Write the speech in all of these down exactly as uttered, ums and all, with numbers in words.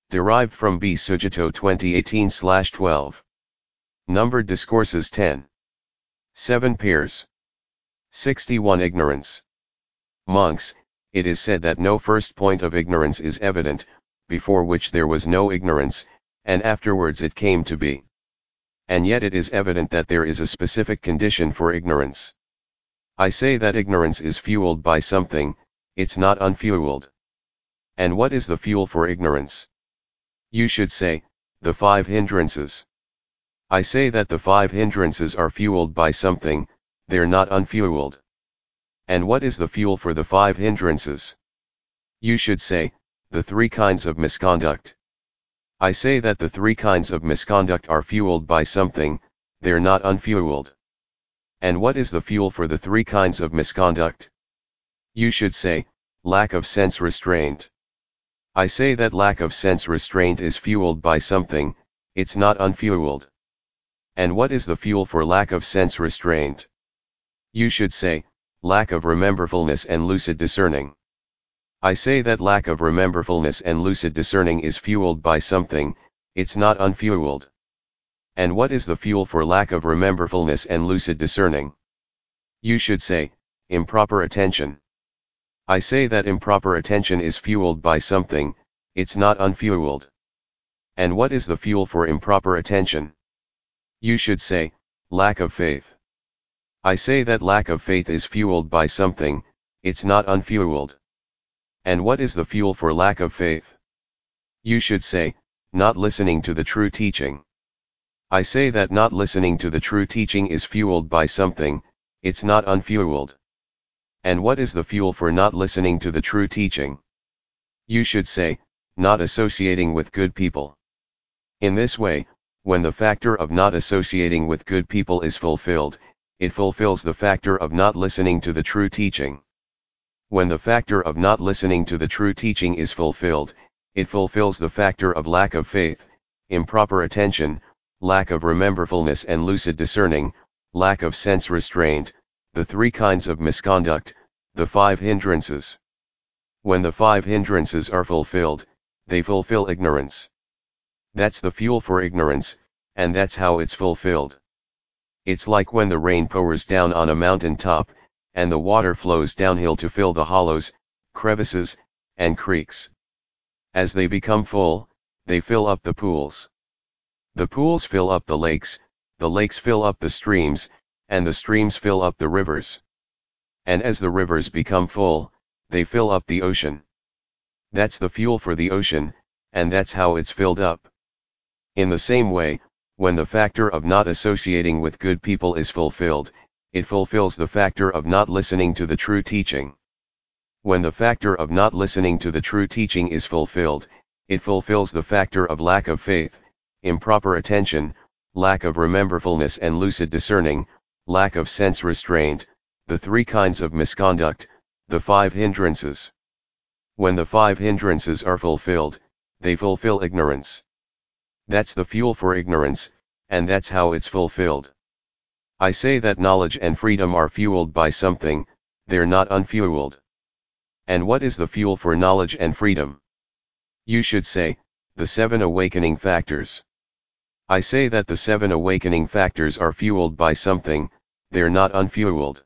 Derived from B. Sujito twenty eighteen twelve. Numbered Discourses ten. seven Pairs. sixty-one Ignorance. Monks, it is said that no first point of ignorance is evident, before which there was no ignorance, and afterwards it came to be. And yet it is evident that there is a specific condition for ignorance. I say that ignorance is fueled by something, it's not unfueled. And what is the fuel for ignorance? You should say, the five hindrances. I say that the five hindrances are fueled by something, they're not unfueled. And what is the fuel for the five hindrances? You should say, the three kinds of misconduct. I say that the three kinds of misconduct are fueled by something, they're not unfueled. And what is the fuel for the three kinds of misconduct? You should say, lack of sense restraint. I say that lack of sense restraint is fueled by something, it's not unfueled. And what is the fuel for lack of sense restraint? You should say, lack of rememberfulness and lucid discerning. I say that lack of rememberfulness and lucid discerning is fueled by something, it's not unfueled. And what is the fuel for lack of rememberfulness and lucid discerning? You should say, improper attention. I say that improper attention is fueled by something, it's not unfueled. And what is the fuel for improper attention? You should say, lack of faith. I say that lack of faith is fueled by something, it's not unfueled. And what is the fuel for lack of faith? You should say, not listening to the true teaching. I say that not listening to the true teaching is fueled by something, it's not unfueled. And what is the fuel for not listening to the true teaching? You should say, not associating with good people. In this way, when the factor of not associating with good people is fulfilled, it fulfills the factor of not listening to the true teaching. When the factor of not listening to the true teaching is fulfilled, it fulfills the factor of lack of faith, improper attention, lack of rememberfulness and lucid discerning, lack of sense restraint, the three kinds of misconduct, the five hindrances. When the five hindrances are fulfilled, they fulfill ignorance. That's the fuel for ignorance, and that's how it's fulfilled. It's like when the rain pours down on a mountain top, and the water flows downhill to fill the hollows, crevices, and creeks. As they become full, they fill up the pools. The pools fill up the lakes, the lakes fill up the streams, and the streams fill up the rivers. And as the rivers become full, they fill up the ocean. That's the fuel for the ocean, and that's how it's filled up. In the same way, when the factor of not associating with good people is fulfilled, it fulfills the factor of not listening to the true teaching. When the factor of not listening to the true teaching is fulfilled, it fulfills the factor of lack of faith, improper attention, lack of rememberfulness and lucid discerning, lack of sense restraint, the three kinds of misconduct, the five hindrances. When the five hindrances are fulfilled, they fulfill ignorance. That's the fuel for ignorance, and that's how it's fulfilled. I say that knowledge and freedom are fueled by something, they're not unfueled. And what is the fuel for knowledge and freedom? You should say, the seven awakening factors. I say that the seven awakening factors are fueled by something, they're not unfueled.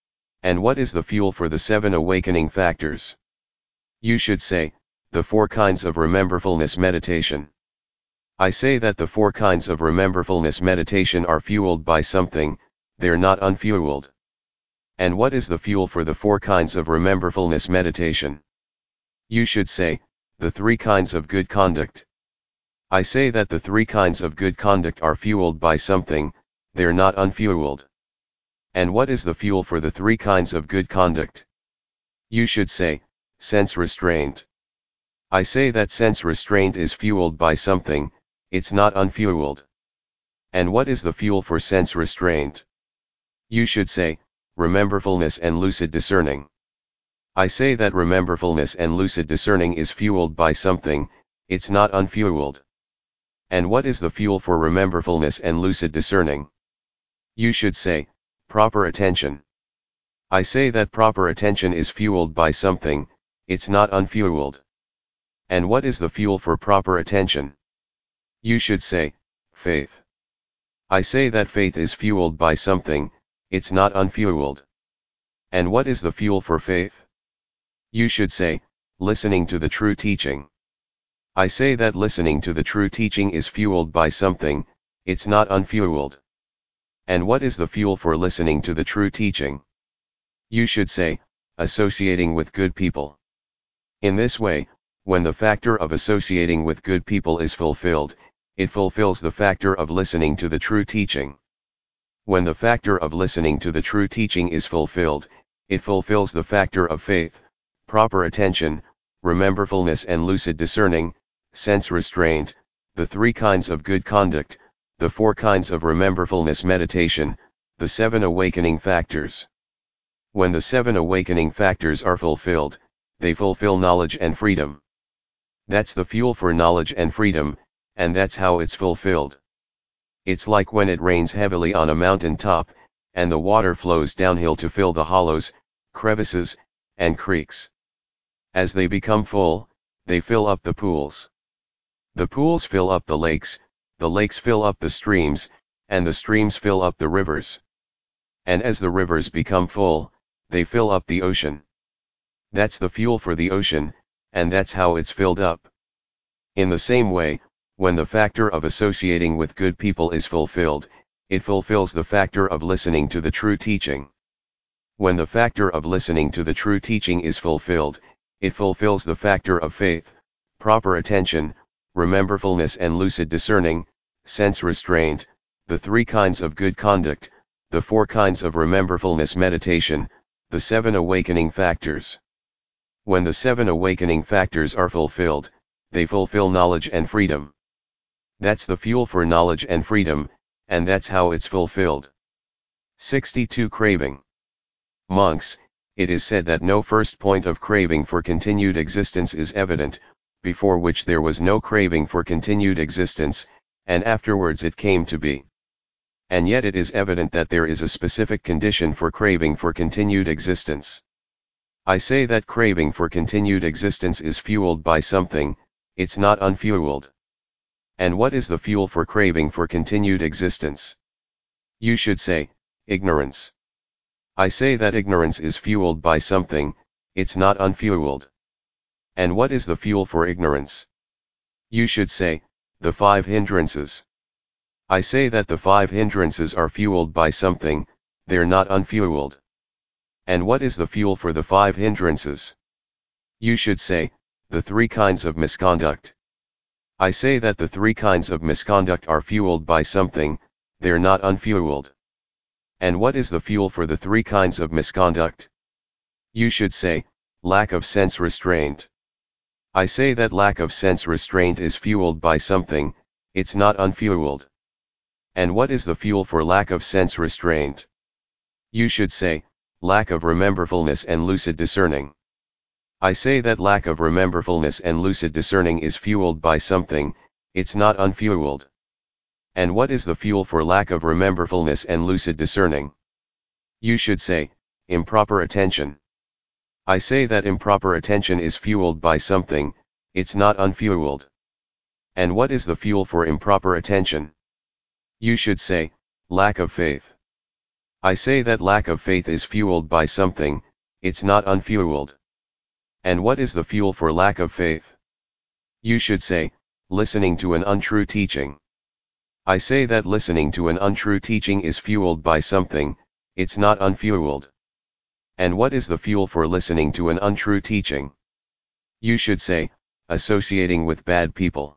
And what is the fuel for the seven awakening factors? You should say, the four kinds of rememberfulness meditation. I say that the four kinds of rememberfulness meditation are fueled by something, they're not unfueled. And what is the fuel for the four kinds of rememberfulness meditation? You should say, the three kinds of good conduct. I say that the three kinds of good conduct are fueled by something, they're not unfueled. And what is the fuel for the three kinds of good conduct? You should say, sense restraint. I say that sense restraint is fueled by something, it's not unfueled. And what is the fuel for sense restraint? You should say, rememberfulness and lucid discerning. I say that rememberfulness and lucid discerning is fueled by something, it's not unfueled. And what is the fuel for rememberfulness and lucid discerning? You should say, proper attention. I say that proper attention is fueled by something, it's not unfueled. And what is the fuel for proper attention? You should say, faith. I say that faith is fueled by something, it's not unfueled. And what is the fuel for faith? You should say, listening to the true teaching. I say that listening to the true teaching is fueled by something, it's not unfueled. And what is the fuel for listening to the true teaching? You should say, associating with good people. In this way, when the factor of associating with good people is fulfilled, it fulfills the factor of listening to the true teaching. When the factor of listening to the true teaching is fulfilled, it fulfills the factor of faith, proper attention, rememberfulness and lucid discerning, sense restraint, the three kinds of good conduct, the four kinds of rememberfulness meditation, the seven awakening factors. When the seven awakening factors are fulfilled, they fulfill knowledge and freedom. That's the fuel for knowledge and freedom, and that's how it's fulfilled. It's like when it rains heavily on a mountain top, and the water flows downhill to fill the hollows, crevices, and creeks. As they become full, they fill up the pools. The pools fill up the lakes, the lakes fill up the streams, and the streams fill up the rivers. And as the rivers become full, they fill up the ocean. That's the fuel for the ocean, and that's how it's filled up. In the same way, when the factor of associating with good people is fulfilled, it fulfills the factor of listening to the true teaching. When the factor of listening to the true teaching is fulfilled, it fulfills the factor of faith, proper attention, rememberfulness and lucid discerning, sense restraint, the three kinds of good conduct, the four kinds of rememberfulness meditation, the seven awakening factors. When the seven awakening factors are fulfilled, they fulfill knowledge and freedom. That's the fuel for knowledge and freedom, and that's how it's fulfilled. sixty-two Craving. Monks, it is said that no first point of craving for continued existence is evident, before which there was no craving for continued existence, and afterwards it came to be. And yet it is evident that there is a specific condition for craving for continued existence. I say that craving for continued existence is fueled by something, it's not unfueled. And what is the fuel for craving for continued existence? You should say, ignorance. I say that ignorance is fueled by something, it's not unfueled. And what is the fuel for ignorance? You should say, the five hindrances. I say that the five hindrances are fueled by something, they're not unfueled. And what is the fuel for the five hindrances? You should say, the three kinds of misconduct. I say that the three kinds of misconduct are fueled by something, they're not unfueled. And what is the fuel for the three kinds of misconduct? You should say, lack of sense restraint. I say that lack of sense restraint is fueled by something, it's not unfueled. And what is the fuel for lack of sense restraint? You should say, lack of rememberfulness and lucid discerning. I say that lack of rememberfulness and lucid discerning is fueled by something, it's not unfueled. And what is the fuel for lack of rememberfulness and lucid discerning? You should say, improper attention. I say that improper attention is fueled by something, it's not unfueled. And what is the fuel for improper attention? You should say, lack of faith. I say that lack of faith is fueled by something, it's not unfueled. And what is the fuel for lack of faith? You should say, listening to an untrue teaching. I say that listening to an untrue teaching is fueled by something, it's not unfueled. And what is the fuel for listening to an untrue teaching? You should say, associating with bad people.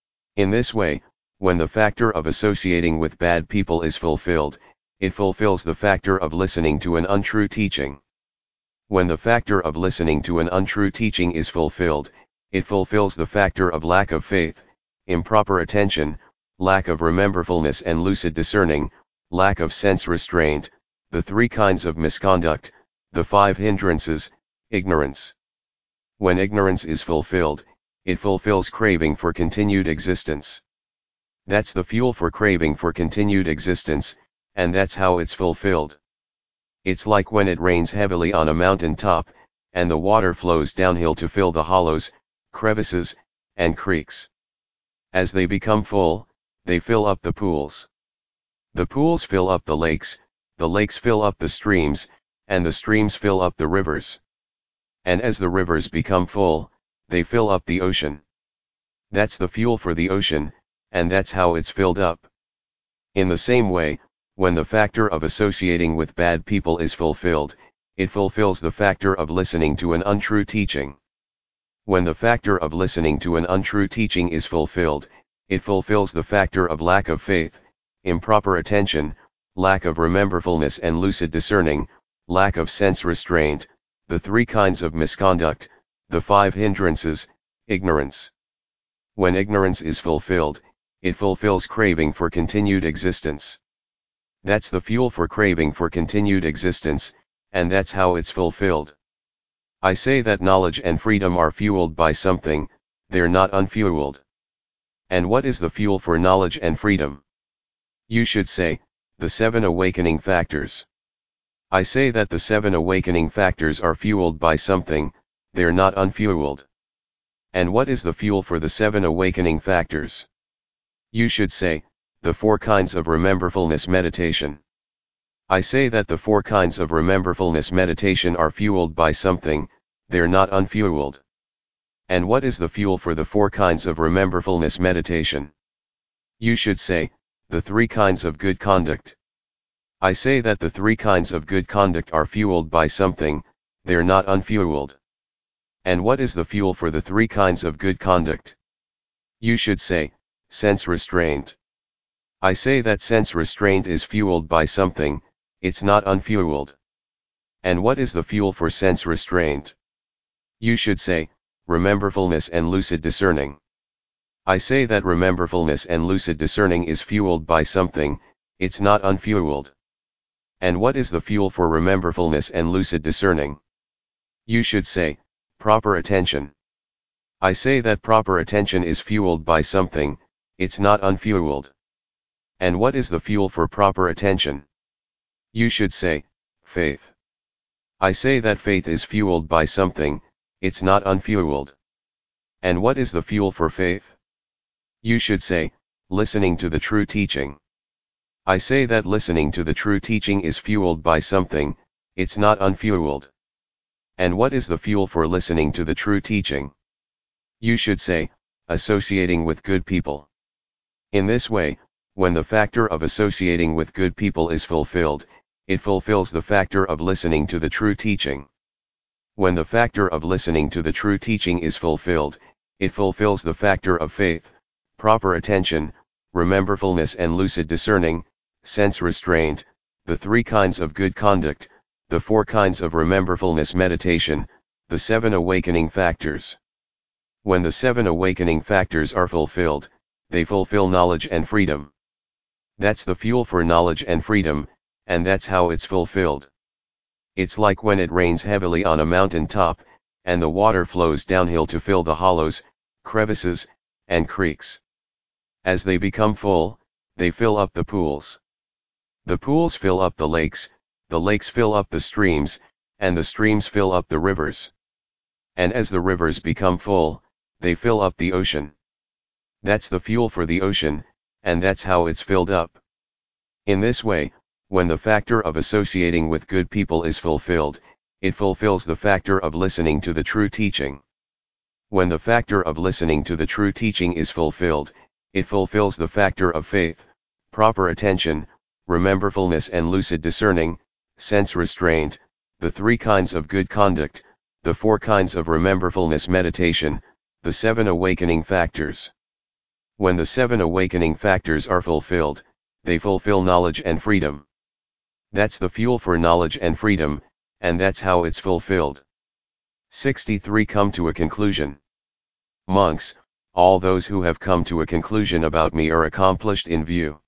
In this way, when the factor of associating with bad people is fulfilled, it fulfills the factor of listening to an untrue teaching. When the factor of listening to an untrue teaching is fulfilled, it fulfills the factor of lack of faith, improper attention, lack of rememberfulness and lucid discerning, lack of sense restraint, the three kinds of misconduct, the five hindrances, ignorance. When ignorance is fulfilled, it fulfills craving for continued existence. That's the fuel for craving for continued existence, and that's how it's fulfilled. It's like when it rains heavily on a mountain top, and the water flows downhill to fill the hollows, crevices, and creeks. As they become full, they fill up the pools. The pools fill up the lakes, the lakes fill up the streams, and the streams fill up the rivers. And as the rivers become full, they fill up the ocean. That's the fuel for the ocean, and that's how it's filled up. In the same way, when the factor of associating with bad people is fulfilled, it fulfills the factor of listening to an untrue teaching. When the factor of listening to an untrue teaching is fulfilled, it fulfills the factor of lack of faith, improper attention, lack of rememberfulness and lucid discerning, lack of sense restraint, the three kinds of misconduct, the five hindrances, ignorance. When ignorance is fulfilled, it fulfills craving for continued existence. That's the fuel for craving for continued existence, and that's how it's fulfilled. I say that knowledge and freedom are fueled by something, they're not unfueled. And what is the fuel for knowledge and freedom? You should say, the seven awakening factors. I say that the seven awakening factors are fueled by something, they're not unfueled. And what is the fuel for the seven awakening factors? You should say, the four kinds of rememberfulness meditation. I say that the four kinds of rememberfulness meditation are fueled by something, they're not unfueled. And what is the fuel for the four kinds of rememberfulness meditation? You should say, the three kinds of good conduct. I say that the three kinds of good conduct are fueled by something, they're not unfueled. And what is the fuel for the three kinds of good conduct? You should say, sense restraint. I say that sense restraint is fueled by something, it's not unfueled. And what is the fuel for sense restraint? You should say, rememberfulness and lucid discerning. I say that rememberfulness and lucid discerning is fueled by something, it's not unfueled. And what is the fuel for rememberfulness and lucid discerning? You should say, proper attention. I say that proper attention is fueled by something, it's not unfueled. And what is the fuel for proper attention? You should say, faith. I say that faith is fueled by something, it's not unfueled. And what is the fuel for faith? You should say, listening to the true teaching. I say that listening to the true teaching is fueled by something, it's not unfueled. And what is the fuel for listening to the true teaching? You should say, associating with good people. In this way, when the factor of associating with good people is fulfilled, it fulfills the factor of listening to the true teaching. When the factor of listening to the true teaching is fulfilled, it fulfills the factor of faith, proper attention, rememberfulness and lucid discerning, sense restraint, the three kinds of good conduct, the four kinds of rememberfulness meditation, the seven awakening factors. When the seven awakening factors are fulfilled, they fulfill knowledge and freedom. That's the fuel for knowledge and freedom, and that's how it's fulfilled. It's like when it rains heavily on a mountain top, and the water flows downhill to fill the hollows, crevices, and creeks. As they become full, they fill up the pools. The pools fill up the lakes, the lakes fill up the streams, and the streams fill up the rivers. And as the rivers become full, they fill up the ocean. That's the fuel for the ocean, and that's how it's filled up. In this way, when the factor of associating with good people is fulfilled, it fulfills the factor of listening to the true teaching. When the factor of listening to the true teaching is fulfilled, it fulfills the factor of faith, proper attention, rememberfulness and lucid discerning, sense restraint, the three kinds of good conduct, the four kinds of rememberfulness meditation, the seven awakening factors. When the seven awakening factors are fulfilled, they fulfill knowledge and freedom. That's the fuel for knowledge and freedom, and that's how it's fulfilled. sixty-three Come to a conclusion. Monks, all those who have come to a conclusion about me are accomplished in view.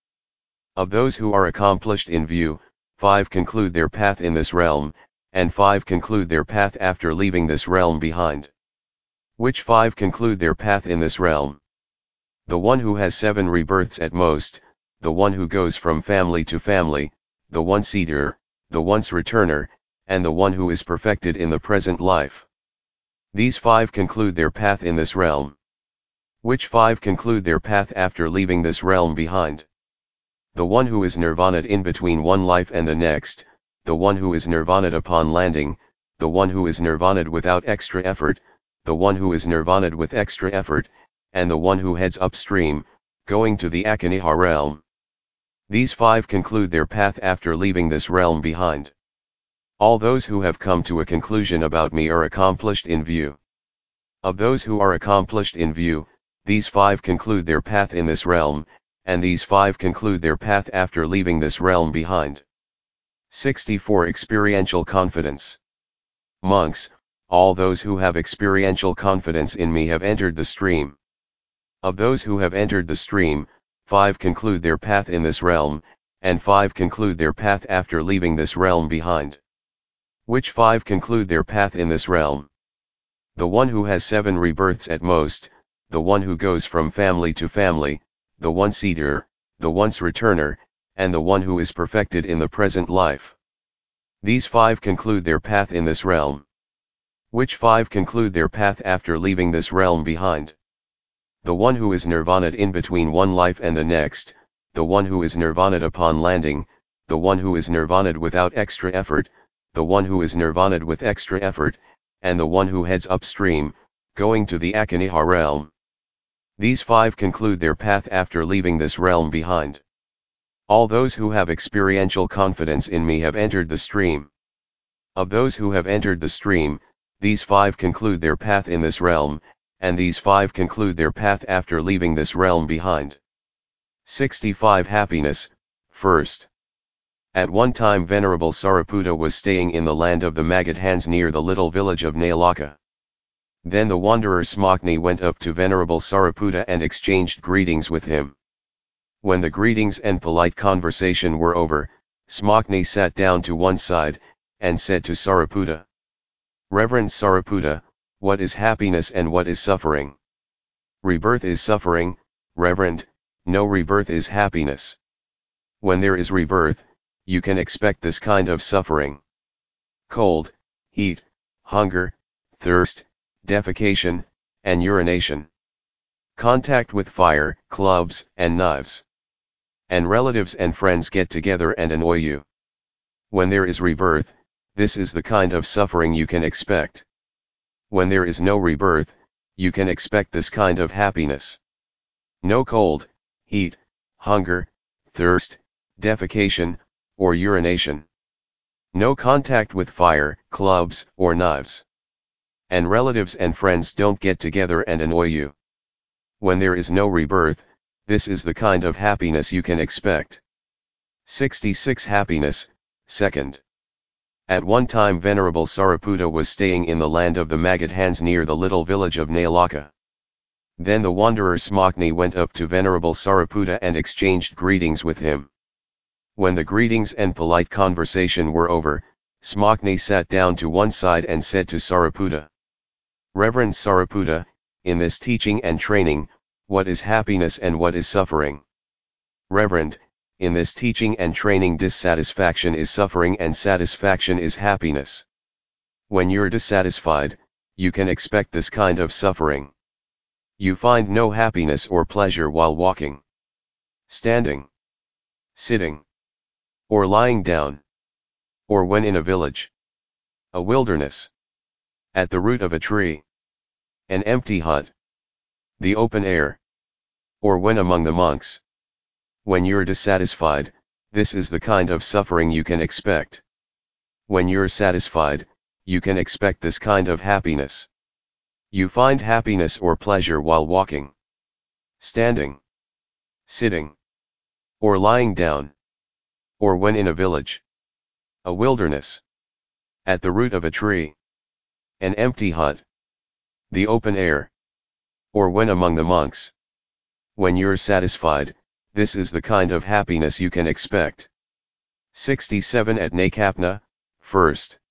Of those who are accomplished in view, five conclude their path in this realm, and five conclude their path after leaving this realm behind. Which five conclude their path in this realm? The one who has seven rebirths at most, the one who goes from family to family, the one-seeder, the once returner, and the one who is perfected in the present life. These five conclude their path in this realm. Which five conclude their path after leaving this realm behind? The one who is nirvana'd in between one life and the next, the one who is nirvana'd upon landing, the one who is nirvana'd without extra effort, the one who is nirvana'd with extra effort, and the one who heads upstream, going to the Akaniha realm. These five conclude their path after leaving this realm behind. All those who have come to a conclusion about me are accomplished in view. Of those who are accomplished in view, these five conclude their path in this realm, and these five conclude their path after leaving this realm behind. sixty-four Experiential Confidence. Monks, all those who have experiential confidence in me have entered the stream. Of those who have entered the stream, five conclude their path in this realm, and five conclude their path after leaving this realm behind. Which five conclude their path in this realm? The one who has seven rebirths at most, the one who goes from family to family, the one-seater, the once-returner, and the one who is perfected in the present life. These five conclude their path in this realm. Which five conclude their path after leaving this realm behind? The one who is nirvana'd in between one life and the next, the one who is nirvana'd upon landing, the one who is nirvana'd without extra effort, the one who is nirvana'd with extra effort, and the one who heads upstream, going to the Akaniha realm. These five conclude their path after leaving this realm behind. All those who have experiential confidence in me have entered the stream. Of those who have entered the stream, these five conclude their path in this realm, and these five conclude their path after leaving this realm behind. sixty-five Happiness, first. At one time Venerable Sariputta was staying in the land of the Magadhans near the little village of Nailaka. Then the wanderer Smakni went up to Venerable Sariputta and exchanged greetings with him. When the greetings and polite conversation were over, Smakni sat down to one side, and said to Sariputta, "Reverend Sariputta, what is happiness and what is suffering?" "Rebirth is suffering, Reverend, no rebirth is happiness." "When there is rebirth, you can expect this kind of suffering. Cold, heat, hunger, thirst, defecation, and urination. Contact with fire, clubs, and knives. And relatives and friends get together and annoy you. When there is rebirth, this is the kind of suffering you can expect. When there is no rebirth, you can expect this kind of happiness. No cold, heat, hunger, thirst, defecation, or urination. No contact with fire, clubs, or knives. And relatives and friends don't get together and annoy you. When there is no rebirth, this is the kind of happiness you can expect." sixty-six Happiness, second. At one time Venerable Sariputta was staying in the land of the Magadhans near the little village of Nailaka. Then the wanderer Smakni went up to Venerable Sariputta and exchanged greetings with him. When the greetings and polite conversation were over, Smakni sat down to one side and said to Sariputta, "Reverend Sariputta, in this teaching and training, what is happiness and what is suffering?" "Reverend, in this teaching and training dissatisfaction is suffering and satisfaction is happiness. When you're dissatisfied, you can expect this kind of suffering. You find no happiness or pleasure while walking, standing, sitting, or lying down, or when in a village, a wilderness, at the root of a tree, an empty hut, the open air, or when among the monks. When you're dissatisfied, this is the kind of suffering you can expect. When you're satisfied, you can expect this kind of happiness. You find happiness or pleasure while walking, standing, sitting, or lying down, or when in a village, a wilderness, at the root of a tree, an empty hut, the open air, or when among the monks. When you're satisfied, this is the kind of happiness you can expect." sixty-seven At Nakapna, first.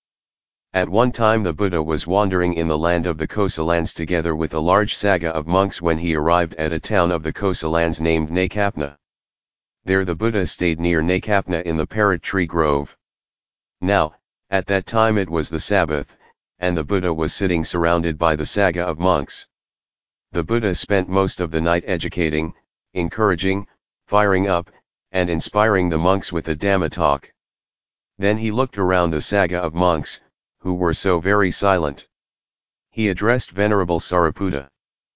At one time the Buddha was wandering in the land of the Kosalans together with a large sangha of monks when he arrived at a town of the Kosalans named Nakapna. There the Buddha stayed near Nakapna in the parrot tree grove. Now, at that time it was the Sabbath, and the Buddha was sitting surrounded by the Sangha of monks. The Buddha spent most of the night educating, encouraging, firing up, and inspiring the monks with the Dhamma talk. Then he looked around the Sangha of monks, who were so very silent. He addressed Venerable Sariputta.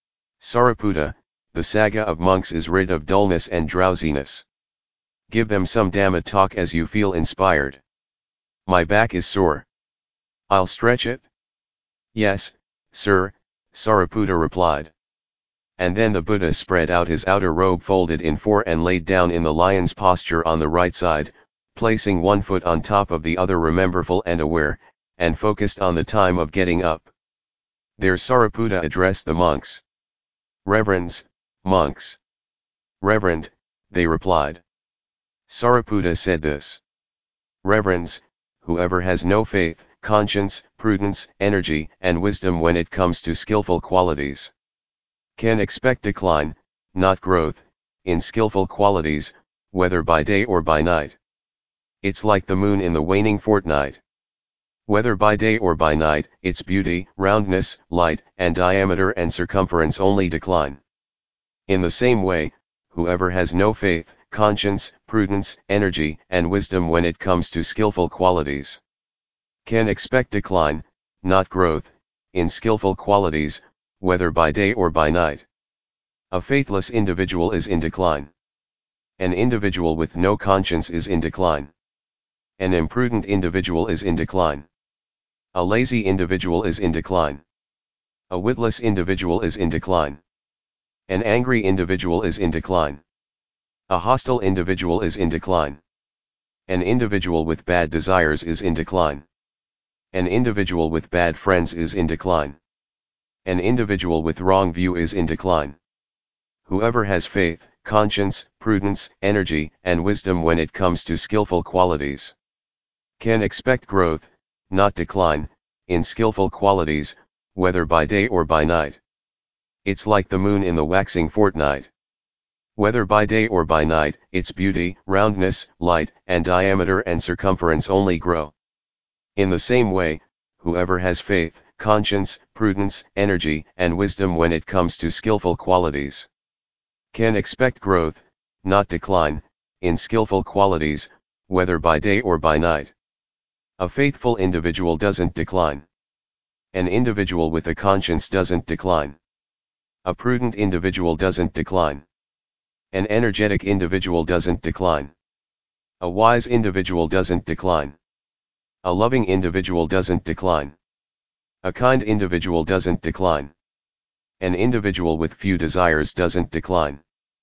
Sariputta, the Sangha of monks is rid of dullness and drowsiness. Give them some Dhamma talk as you feel inspired. My back is sore. I'll stretch it? Yes, sir, Sariputta replied. And then the Buddha spread out his outer robe folded in four and laid down in the lion's posture on the right side, placing one foot on top of the other, rememberful and aware, and focused on the time of getting up. There Sariputta addressed the monks. Reverends, monks. Reverend, they replied. Sariputta said this. Reverends, whoever has no faith, conscience, prudence, energy, and wisdom when it comes to skillful qualities, can expect decline, not growth, in skillful qualities, whether by day or by night. It's like the moon in the waning fortnight. Whether by day or by night, its beauty, roundness, light, and diameter and circumference only decline. In the same way, whoever has no faith, conscience, prudence, energy, and wisdom when it comes to skillful qualities, can expect decline, not growth, in skillful qualities, whether by day or by night. A faithless individual is in decline. An individual with no conscience is in decline. An imprudent individual is in decline. A lazy individual is in decline. A witless individual is in decline. An angry individual is in decline. A hostile individual is in decline. An individual with bad desires is in decline. An individual with bad friends is in decline. An individual with wrong view is in decline. Whoever has faith, conscience, prudence, energy, and wisdom when it comes to skillful qualities, can expect growth, not decline, in skillful qualities, whether by day or by night. It's like the moon in the waxing fortnight. Whether by day or by night, its beauty, roundness, light, and diameter and circumference only grow. In the same way, whoever has faith, conscience, prudence, energy, and wisdom when it comes to skillful qualities, can expect growth, not decline, in skillful qualities, whether by day or by night. A faithful individual doesn't decline. An individual with a conscience doesn't decline. A prudent individual doesn't decline. An energetic individual doesn't decline. A wise individual doesn't decline. A loving individual doesn't decline. A kind individual doesn't decline. An individual with few desires doesn't decline.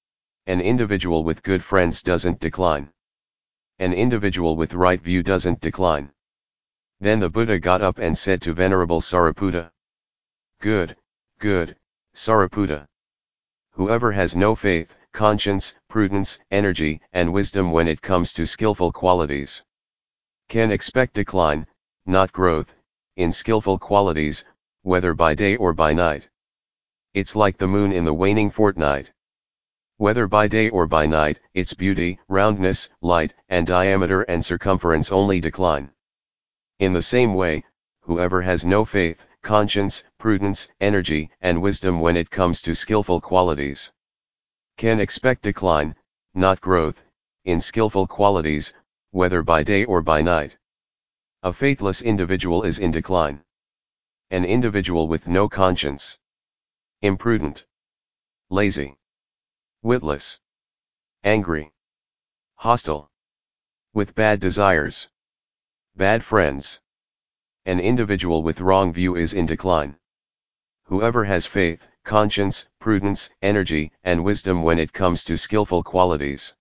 An individual with good friends doesn't decline. An individual with right view doesn't decline. Then the Buddha got up and said to Venerable Sariputta, Good, good, Sariputta. Whoever has no faith, conscience, prudence, energy, and wisdom when it comes to skillful qualities, can expect decline, not growth, in skillful qualities, whether by day or by night. It's like the moon in the waning fortnight. Whether by day or by night, its beauty, roundness, light, and diameter and circumference only decline. In the same way, whoever has no faith, conscience, prudence, energy, and wisdom when it comes to skillful qualities, can expect decline, not growth, in skillful qualities, whether by day or by night. A faithless individual is in decline. An individual with no conscience, imprudent, lazy, witless, angry, hostile, with bad desires, bad friends. An individual with wrong view is in decline. Whoever has faith, conscience, prudence, energy, and wisdom when it comes to skillful qualities,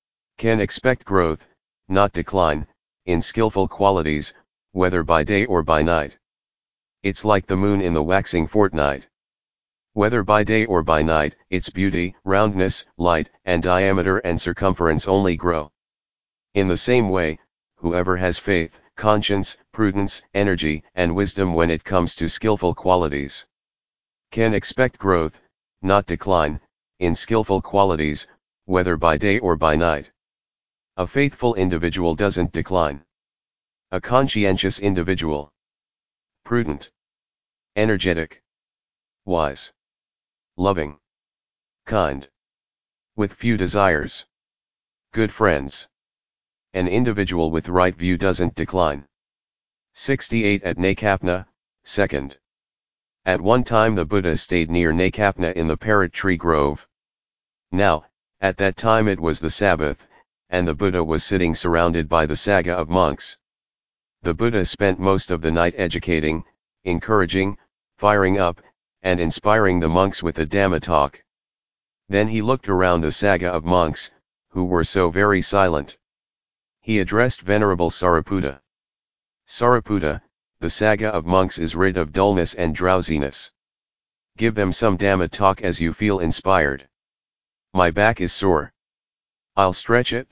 can expect growth, not decline, in skillful qualities, whether by day or by night. It's like the moon in the waxing fortnight. Whether by day or by night, its beauty, roundness, light, and diameter and circumference only grow. In the same way, whoever has faith, conscience, prudence, energy, and wisdom when it comes to skillful qualities, can expect growth, not decline, in skillful qualities, whether by day or by night. A faithful individual doesn't decline. A conscientious individual, prudent, energetic, wise, loving, kind, with few desires, good friends. An individual with right view doesn't decline. sixty-eight At Nakapna, second. At one time the Buddha stayed near Nakapna in the parrot tree grove. Now, at that time it was the Sabbath, and the Buddha was sitting surrounded by the Sangha of monks. The Buddha spent most of the night educating, encouraging, firing up, and inspiring the monks with a Dhamma talk. Then he looked around the Sangha of monks, who were so very silent. He addressed Venerable Sariputta. Sariputta, the Sangha of monks is rid of dullness and drowsiness. Give them some Dhamma talk as you feel inspired. My back is sore. I'll stretch it?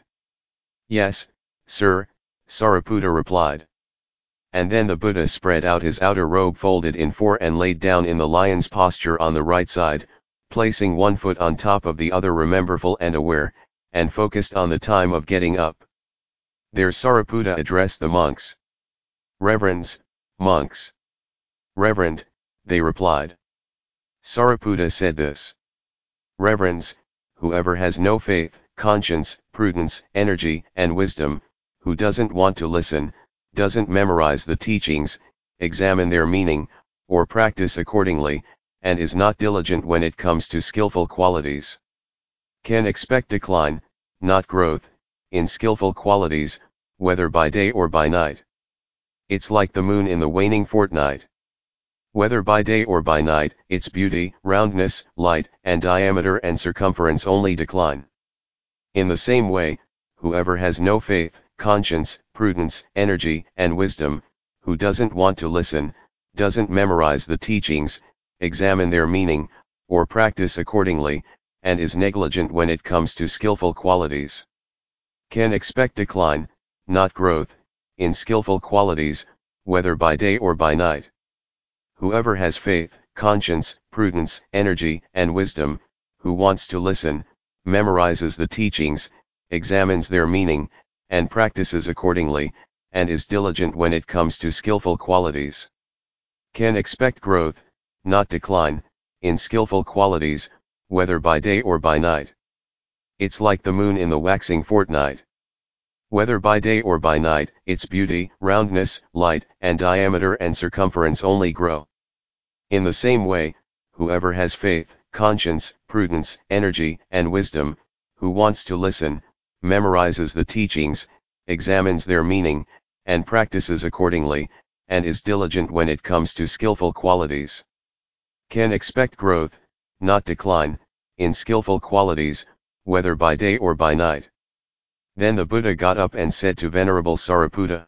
Yes, sir, Sariputta replied. And then the Buddha spread out his outer robe folded in four and laid down in the lion's posture on the right side, placing one foot on top of the other, rememberful and aware, and focused on the time of getting up. There Sariputta addressed the monks. Reverends, monks. Reverend, they replied. Sariputta said this. Reverends, whoever has no faith, conscience, prudence, energy, and wisdom, who doesn't want to listen, doesn't memorize the teachings, examine their meaning, or practice accordingly, and is not diligent when it comes to skillful qualities, can expect decline, not growth, in skillful qualities, whether by day or by night. It's like the moon in the waning fortnight. Whether by day or by night, its beauty, roundness, light, and diameter and circumference only decline. In the same way, whoever has no faith, conscience, prudence, energy, and wisdom, who doesn't want to listen, doesn't memorize the teachings, examine their meaning, or practice accordingly, and is negligent when it comes to skillful qualities, can expect decline, not growth, in skillful qualities, whether by day or by night. Whoever has faith, conscience, prudence, energy, and wisdom, who wants to listen, memorizes the teachings, examines their meaning, and practices accordingly, and is diligent when it comes to skillful qualities, can expect growth, not decline, in skillful qualities, whether by day or by night. It's like the moon in the waxing fortnight. Whether by day or by night, its beauty, roundness, light, and diameter and circumference only grow. In the same way, whoever has faith, conscience, prudence, energy, and wisdom, who wants to listen, memorizes the teachings, examines their meaning, and practices accordingly, and is diligent when it comes to skillful qualities, can expect growth, not decline, in skillful qualities, whether by day or by night. Then the Buddha got up and said to Venerable Sariputta,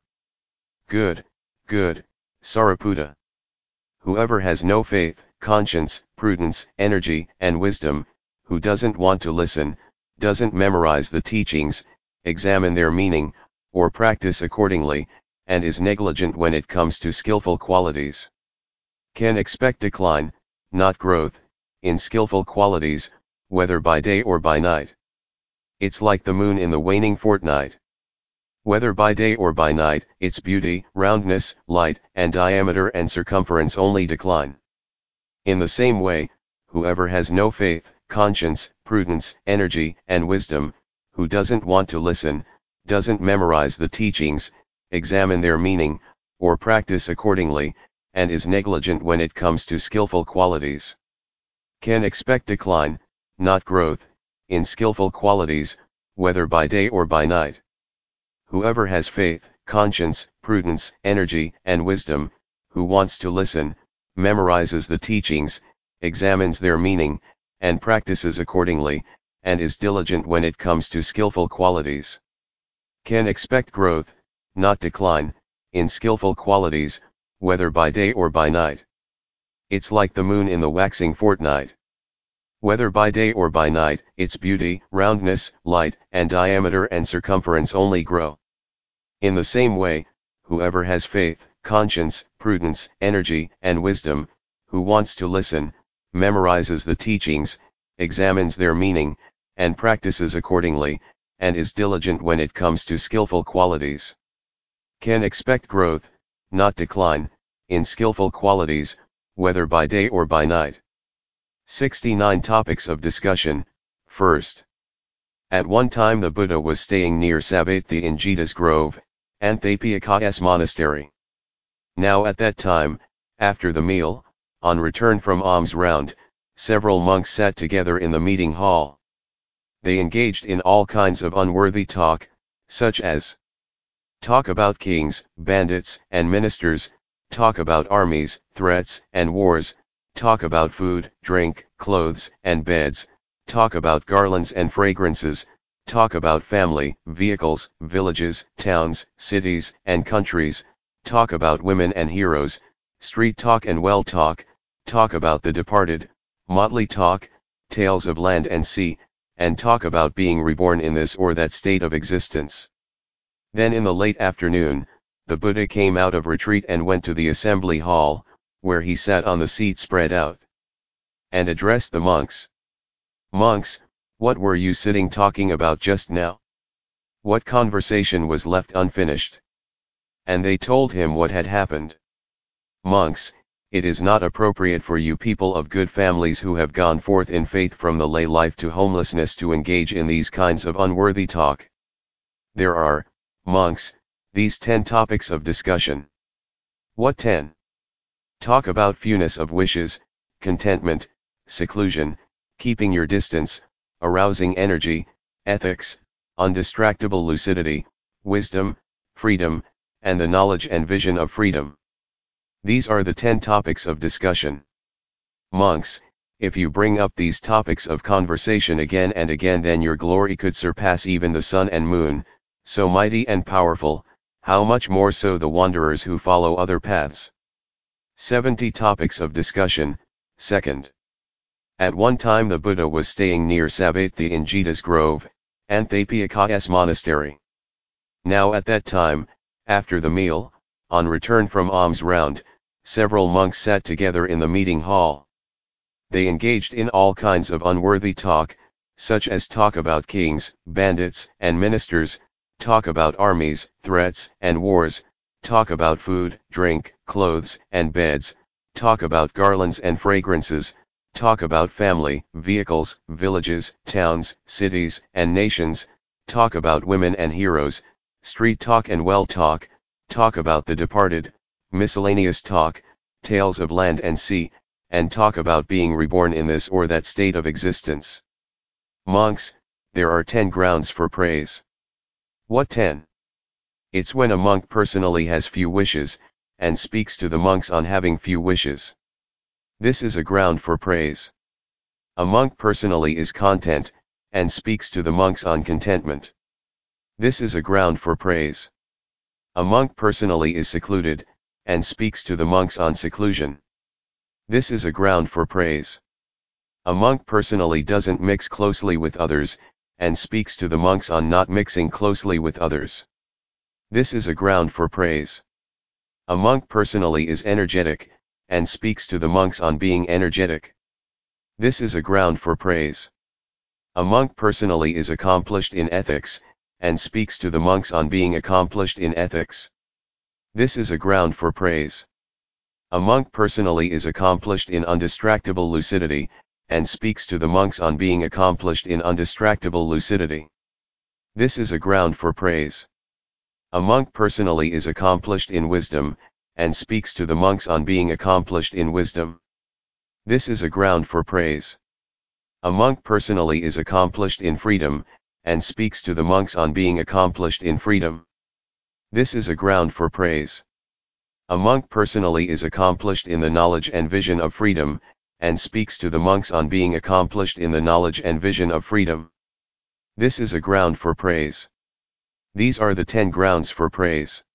Good, good, Sariputta. Whoever has no faith, conscience, prudence, energy, and wisdom, who doesn't want to listen, doesn't memorize the teachings, examine their meaning, or practice accordingly, and is negligent when it comes to skillful qualities, can expect decline, not growth, in skillful qualities, whether by day or by night. It's like the moon in the waning fortnight. Whether by day or by night, its beauty, roundness, light, and diameter and circumference only decline. In the same way, whoever has no faith, conscience, prudence, energy, and wisdom, who doesn't want to listen, doesn't memorize the teachings, examine their meaning, or practice accordingly, and is negligent when it comes to skillful qualities, can expect decline, not growth, in skillful qualities, whether by day or by night. Whoever has faith, conscience, prudence, energy, and wisdom, who wants to listen, memorizes the teachings, examines their meaning, and practices accordingly, and is diligent when it comes to skillful qualities, can expect growth, not decline, in skillful qualities, whether by day or by night. It's like the moon in the waxing fortnight. Whether by day or by night, its beauty, roundness, light, and diameter and circumference only grow. In the same way, whoever has faith, conscience, prudence, energy, and wisdom, who wants to listen, memorizes the teachings, examines their meaning, and practices accordingly, and is diligent when it comes to skillful qualities, can expect growth, not decline, in skillful qualities, whether by day or by night. sixty-nine Topics of discussion. First. At one time the Buddha was staying near Savatthi in Jeta's Grove, Anthapiyakayas monastery. Now at that time, after the meal, on return from alms round, several monks sat together in the meeting hall. They engaged in all kinds of unworthy talk, such as talk about kings, bandits, and ministers, talk about armies, threats, and wars, talk about food, drink, clothes, and beds, talk about garlands and fragrances, talk about family, vehicles, villages, towns, cities, and countries, talk about women and heroes, street talk and well talk, talk about the departed, motley talk, tales of land and sea, and talk about being reborn in this or that state of existence. Then in the late afternoon, the Buddha came out of retreat and went to the assembly hall, where he sat on the seat spread out, and addressed the monks. Monks, what were you sitting talking about just now? What conversation was left unfinished? And they told him what had happened. Monks, it is not appropriate for you people of good families who have gone forth in faith from the lay life to homelessness to engage in these kinds of unworthy talk. There are, monks, these ten topics of discussion. What ten? Talk about fewness of wishes, contentment, seclusion, keeping your distance, arousing energy, ethics, undistractable lucidity, wisdom, freedom, and the knowledge and vision of freedom. These are the ten topics of discussion. Monks, if you bring up these topics of conversation again and again, then your glory could surpass even the sun and moon, so mighty and powerful, how much more so the wanderers who follow other paths. seventy Topics of discussion. Second. At one time the Buddha was staying near Savatthi in Jeta's Grove, Anthapiyakayas monastery. Now at that time, after the meal, on return from alms round, several monks sat together in the meeting hall. They engaged in all kinds of unworthy talk, such as talk about kings, bandits, and ministers, talk about armies, threats, and wars, talk about food, drink, clothes, and beds, talk about garlands and fragrances, talk about family, vehicles, villages, towns, cities, and nations, talk about women and heroes, street talk and well talk, talk about the departed, miscellaneous talk, tales of land and sea, and talk about being reborn in this or that state of existence. Monks, there are ten grounds for praise. What ten? It's when a monk personally has few wishes, and speaks to the monks on having few wishes. This is a ground for praise. A monk personally is content, and speaks to the monks on contentment. This is a ground for praise. A monk personally is secluded, and speaks to the monks on seclusion. This is a ground for praise. A monk personally doesn't mix closely with others, and speaks to the monks on not mixing closely with others. This is a ground for praise. A monk personally is energetic, and speaks to the monks on being energetic. This is a ground for praise. A monk personally is accomplished in ethics, and speaks to the monks on being accomplished in ethics. This is a ground for praise. A monk personally is accomplished in undistractable lucidity, and speaks to the monks on being accomplished in undistractable lucidity. This is a ground for praise. A monk personally is accomplished in wisdom, and speaks to the monks on being accomplished in wisdom. This is a ground for praise. A monk personally is accomplished in freedom, and speaks to the monks on being accomplished in freedom. This is a ground for praise. A monk personally is accomplished in the knowledge and vision of freedom, and speaks to the monks on being accomplished in the knowledge and vision of freedom. This is a ground for praise. These are the ten grounds for praise.